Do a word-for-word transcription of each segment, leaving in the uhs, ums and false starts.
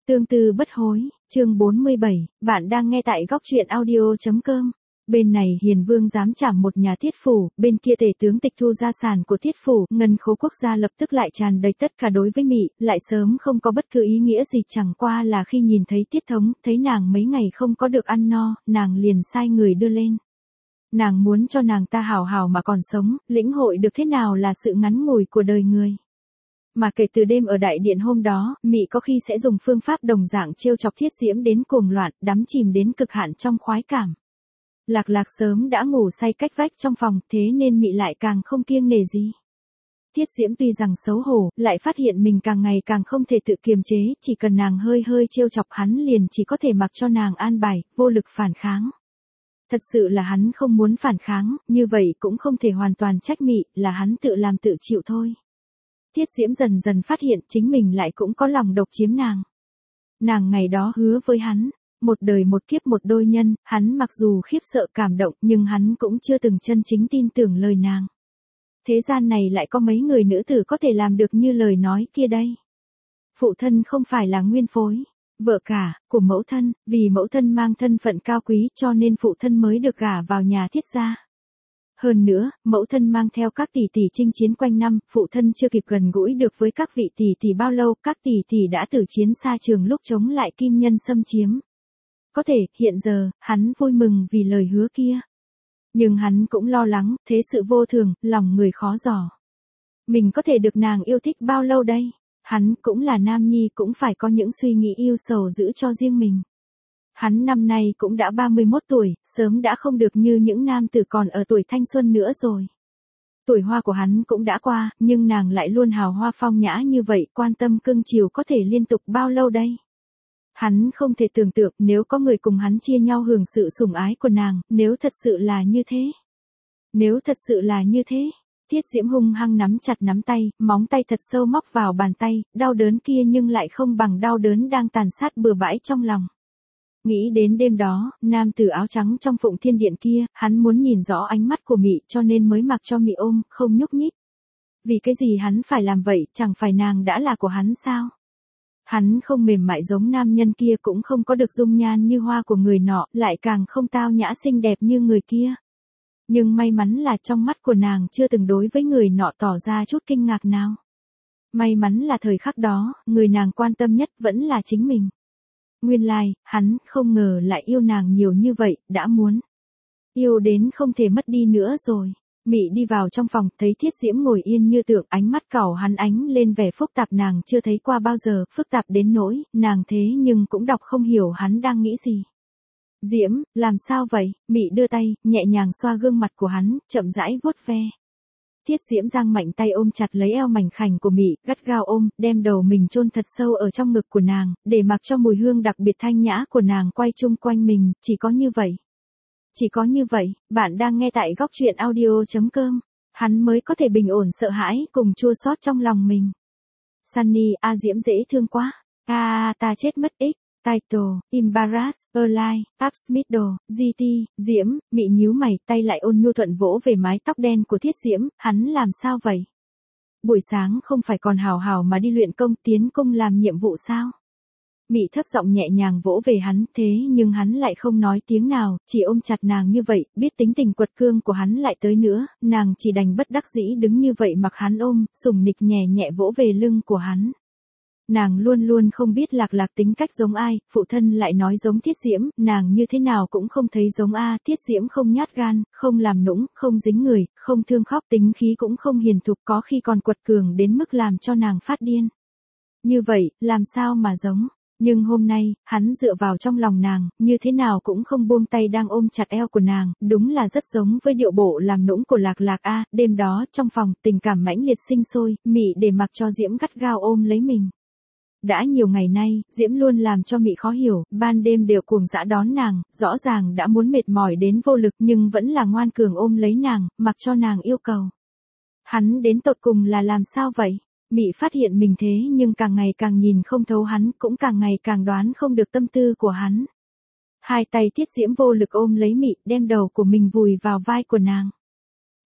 Tương tư bất hối, chương bốn mươi bảy, bạn đang nghe tại góc truyện audio.com. Bên này Hiền Vương dám trảm một nhà Tiết phủ, bên kia tể tướng tịch thu gia sản của Tiết phủ, ngân khố quốc gia lập tức lại tràn đầy tất cả đối với Mị, lại sớm không có bất cứ ý nghĩa gì, chẳng qua là khi nhìn thấy Tiết Thống, thấy nàng mấy ngày không có được ăn no, nàng liền sai người đưa lên. Nàng muốn cho nàng ta hào hào mà còn sống, lĩnh hội được thế nào là sự ngắn ngủi của đời người. Mà kể từ đêm ở đại điện hôm đó, Mị có khi sẽ dùng phương pháp đồng dạng trêu chọc Thiết Diễm đến cuồng loạn, đắm chìm đến cực hạn trong khoái cảm. Lạc Lạc sớm đã ngủ say cách vách trong phòng, thế nên Mị lại càng không kiêng nể gì. Thiết Diễm tuy rằng xấu hổ, lại phát hiện mình càng ngày càng không thể tự kiềm chế, chỉ cần nàng hơi hơi trêu chọc hắn liền chỉ có thể mặc cho nàng an bài, vô lực phản kháng. Thật sự là hắn không muốn phản kháng, như vậy cũng không thể hoàn toàn trách Mị, là hắn tự làm tự chịu thôi. Thiết Diễm dần dần phát hiện chính mình lại cũng có lòng độc chiếm nàng. Nàng ngày đó hứa với hắn, một đời một kiếp một đôi nhân, hắn mặc dù khiếp sợ cảm động nhưng hắn cũng chưa từng chân chính tin tưởng lời nàng. Thế gian này lại có mấy người nữ tử có thể làm được như lời nói kia đây. Phụ thân không phải là nguyên phối, vợ cả, của mẫu thân, vì mẫu thân mang thân phận cao quý cho nên phụ thân mới được gả vào nhà Thiết gia. Hơn nữa, mẫu thân mang theo các tỷ tỷ chinh chiến quanh năm, phụ thân chưa kịp gần gũi được với các vị tỷ tỷ bao lâu, các tỷ tỷ đã tử chiến xa trường lúc chống lại kim nhân xâm chiếm. Có thể, hiện giờ, hắn vui mừng vì lời hứa kia. Nhưng hắn cũng lo lắng, thế sự vô thường, lòng người khó dò. Mình có thể được nàng yêu thích bao lâu đây? Hắn cũng là nam nhi cũng phải có những suy nghĩ yêu sầu giữ cho riêng mình. Hắn năm nay cũng đã ba mươi mốt tuổi, sớm đã không được như những nam tử còn ở tuổi thanh xuân nữa rồi. Tuổi hoa của hắn cũng đã qua, nhưng nàng lại luôn hào hoa phong nhã như vậy, quan tâm cưng chiều có thể liên tục bao lâu đây? Hắn không thể tưởng tượng nếu có người cùng hắn chia nhau hưởng sự sủng ái của nàng, nếu thật sự là như thế. Nếu thật sự là như thế. Thiết Diễm hung hăng nắm chặt nắm tay, móng tay thật sâu móc vào bàn tay, đau đớn kia nhưng lại không bằng đau đớn đang tàn sát bừa bãi trong lòng. Nghĩ đến đêm đó, nam tử áo trắng trong Phụng Thiên Điện kia, hắn muốn nhìn rõ ánh mắt của Mị cho nên mới mặc cho Mị ôm, không nhúc nhích. Vì cái gì hắn phải làm vậy, chẳng phải nàng đã là của hắn sao? Hắn không mềm mại giống nam nhân kia, cũng không có được dung nhan như hoa của người nọ, lại càng không tao nhã xinh đẹp như người kia. Nhưng may mắn là trong mắt của nàng chưa từng đối với người nọ tỏ ra chút kinh ngạc nào. May mắn là thời khắc đó, người nàng quan tâm nhất vẫn là chính mình. Nguyên lai, like, hắn không ngờ lại yêu nàng nhiều như vậy, đã muốn. Yêu đến không thể mất đi nữa rồi. Mị đi vào trong phòng, thấy Thiết Diễm ngồi yên như tượng, ánh mắt cẩu hắn ánh lên vẻ phức tạp nàng chưa thấy qua bao giờ, phức tạp đến nỗi, nàng thế nhưng cũng đọc không hiểu hắn đang nghĩ gì. Diễm, làm sao vậy? Mị đưa tay, nhẹ nhàng xoa gương mặt của hắn, chậm rãi vuốt ve. Thiết Diễm giang mạnh tay ôm chặt lấy eo mảnh khảnh của Mị, gắt gao ôm, đem đầu mình chôn thật sâu ở trong ngực của nàng, để mặc cho mùi hương đặc biệt thanh nhã của nàng quay chung quanh mình, chỉ có như vậy. Chỉ có như vậy, bạn đang nghe tại góc truyện audio.com, hắn mới có thể bình ổn sợ hãi cùng chua xót trong lòng mình. Sunny, a Diễm dễ thương quá, a à, ta chết mất ích. Title, Embarrass, Align, Upsmiddle, giê tê, Diễm, Mị nhíu mày, tay lại ôn nhu thuận vỗ về mái tóc đen của Thiết Diễm, hắn làm sao vậy? Buổi sáng không phải còn hào hào mà đi luyện công tiến cung làm nhiệm vụ sao? Mị thấp giọng nhẹ nhàng vỗ về hắn, thế nhưng hắn lại không nói tiếng nào, chỉ ôm chặt nàng như vậy, biết tính tình quật cương của hắn lại tới nữa, nàng chỉ đành bất đắc dĩ đứng như vậy mặc hắn ôm, sủng nịch nhẹ nhẹ vỗ về lưng của hắn. Nàng luôn luôn không biết Lạc Lạc tính cách giống ai, phụ thân lại nói giống Thiết Diễm, nàng như thế nào cũng không thấy giống a. Thiết Diễm không nhát gan, không làm nũng, không dính người, không thương khóc, tính khí cũng không hiền thục, có khi còn quật cường đến mức làm cho nàng phát điên. Như vậy, làm sao mà giống? Nhưng hôm nay, hắn dựa vào trong lòng nàng, như thế nào cũng không buông tay đang ôm chặt eo của nàng, đúng là rất giống với điệu bộ làm nũng của Lạc Lạc a. Đêm đó, trong phòng, tình cảm mãnh liệt sinh sôi, Mị để mặc cho Diễm gắt gao ôm lấy mình. Đã nhiều ngày nay, Diễm luôn làm cho Mị khó hiểu, ban đêm đều cuồng dã đón nàng, rõ ràng đã muốn mệt mỏi đến vô lực nhưng vẫn là ngoan cường ôm lấy nàng, mặc cho nàng yêu cầu. Hắn đến tột cùng là làm sao vậy? Mị phát hiện mình thế nhưng càng ngày càng nhìn không thấu hắn, cũng càng ngày càng đoán không được tâm tư của hắn. Hai tay Thiết Diễm vô lực ôm lấy Mị, đem đầu của mình vùi vào vai của nàng.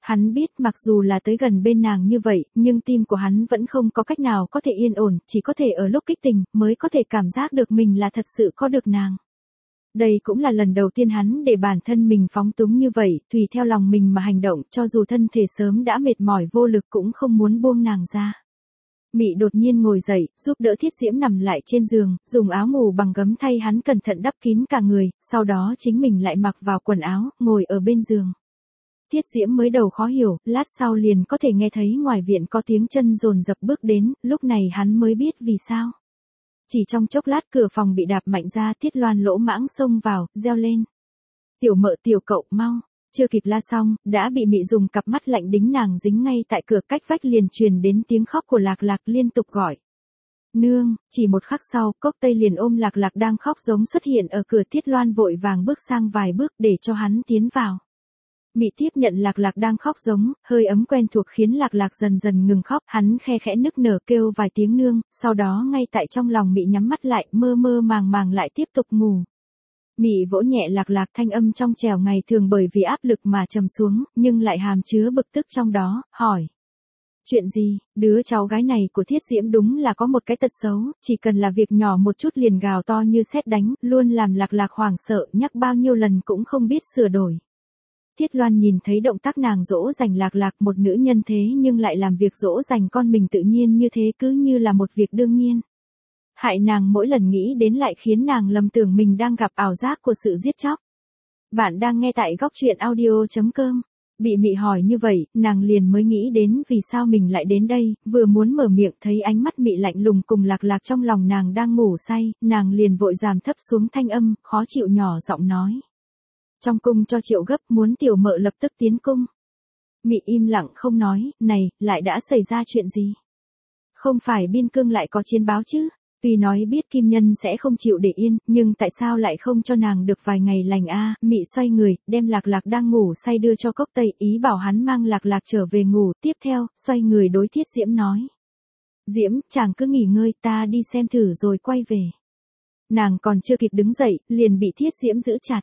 Hắn biết mặc dù là tới gần bên nàng như vậy, nhưng tim của hắn vẫn không có cách nào có thể yên ổn, chỉ có thể ở lúc kích tình, mới có thể cảm giác được mình là thật sự có được nàng. Đây cũng là lần đầu tiên hắn để bản thân mình phóng túng như vậy, tùy theo lòng mình mà hành động, cho dù thân thể sớm đã mệt mỏi vô lực cũng không muốn buông nàng ra. Mị đột nhiên ngồi dậy, giúp đỡ Thiết Diễm nằm lại trên giường, dùng áo ngủ bằng gấm thay hắn cẩn thận đắp kín cả người, sau đó chính mình lại mặc vào quần áo, ngồi ở bên giường. Thiết Diễm mới đầu khó hiểu, lát sau liền có thể nghe thấy ngoài viện có tiếng chân dồn dập bước đến, lúc này hắn mới biết vì sao. Chỉ trong chốc lát cửa phòng bị đạp mạnh ra, Tiết Loan lỗ mãng xông vào, reo lên. Tiểu mợ tiểu cậu mau, chưa kịp la xong, đã bị Mị dùng cặp mắt lạnh đính nàng dính ngay tại cửa, cách vách liền truyền đến tiếng khóc của Lạc Lạc liên tục gọi. Nương, chỉ một khắc sau, Cốc Tây liền ôm Lạc Lạc đang khóc giống xuất hiện ở cửa, Tiết Loan vội vàng bước sang vài bước để cho hắn tiến vào. Mị tiếp nhận Lạc Lạc đang khóc giống, hơi ấm quen thuộc khiến Lạc Lạc dần dần ngừng khóc, hắn khe khẽ nức nở kêu vài tiếng nương, sau đó ngay tại trong lòng Mị nhắm mắt lại, mơ mơ màng màng lại tiếp tục ngủ. Mị vỗ nhẹ Lạc Lạc, thanh âm trong trẻo ngày thường bởi vì áp lực mà trầm xuống, nhưng lại hàm chứa bực tức trong đó, hỏi. Chuyện gì, đứa cháu gái này của Thiết Diễm đúng là có một cái tật xấu, chỉ cần là việc nhỏ một chút liền gào to như sét đánh, luôn làm Lạc Lạc hoảng sợ, nhắc bao nhiêu lần cũng không biết sửa đổi. Thiết Loan nhìn thấy động tác nàng dỗ dành Lạc Lạc, một nữ nhân thế nhưng lại làm việc dỗ dành con mình tự nhiên như thế, cứ như là một việc đương nhiên. Hại nàng mỗi lần nghĩ đến lại khiến nàng lầm tưởng mình đang gặp ảo giác của sự giết chóc. Bạn đang nghe tại góc truyện audio chấm com. Bị Mị hỏi như vậy, nàng liền mới nghĩ đến vì sao mình lại đến đây, vừa muốn mở miệng thấy ánh mắt Mị lạnh lùng cùng Lạc Lạc trong lòng nàng đang ngủ say, nàng liền vội giảm thấp xuống thanh âm, khó chịu nhỏ giọng nói. Trong cung cho Triệu gấp, muốn tiểu mợ lập tức tiến cung. Mị im lặng không nói, này, lại đã xảy ra chuyện gì? Không phải biên cương lại có chiến báo chứ? Tuy nói biết Kim Nhân sẽ không chịu để yên, nhưng tại sao lại không cho nàng được vài ngày lành a? À? Mị xoay người, đem Lạc Lạc đang ngủ say đưa cho Cốc Tây, ý bảo hắn mang Lạc Lạc trở về ngủ, tiếp theo, xoay người đối Thiết Diễm nói. Diễm, chàng cứ nghỉ ngơi, ta đi xem thử rồi quay về. Nàng còn chưa kịp đứng dậy, liền bị Thiết Diễm giữ chặt.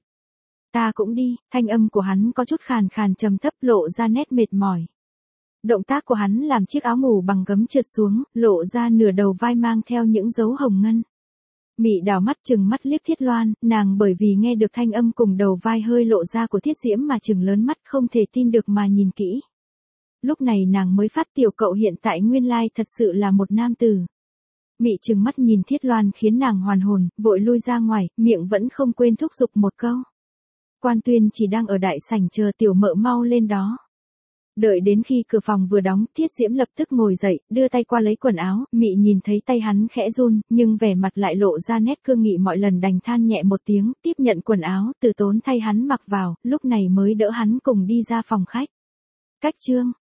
Ta cũng đi, thanh âm của hắn có chút khàn khàn trầm thấp, lộ ra nét mệt mỏi. Động tác của hắn làm chiếc áo ngủ bằng gấm trượt xuống, lộ ra nửa đầu vai mang theo những dấu hồng ngân. Mị đảo mắt chừng mắt liếc Thiết Loan, nàng bởi vì nghe được thanh âm cùng đầu vai hơi lộ ra của Thiết Diễm mà chừng lớn mắt không thể tin được mà nhìn kỹ. Lúc này nàng mới phát tiểu cậu hiện tại nguyên lai thật sự là một nam tử. Mị chừng mắt nhìn Thiết Loan khiến nàng hoàn hồn, vội lui ra ngoài, miệng vẫn không quên thúc giục một câu. Quan Tuyên chỉ đang ở đại sảnh chờ tiểu mợ mau lên đó. Đợi đến khi cửa phòng vừa đóng, Thiết Diễm lập tức ngồi dậy, đưa tay qua lấy quần áo, Mị nhìn thấy tay hắn khẽ run, nhưng vẻ mặt lại lộ ra nét cương nghị, mọi lần đành than nhẹ một tiếng, tiếp nhận quần áo, từ tốn thay hắn mặc vào, lúc này mới đỡ hắn cùng đi ra phòng khách. Cách chương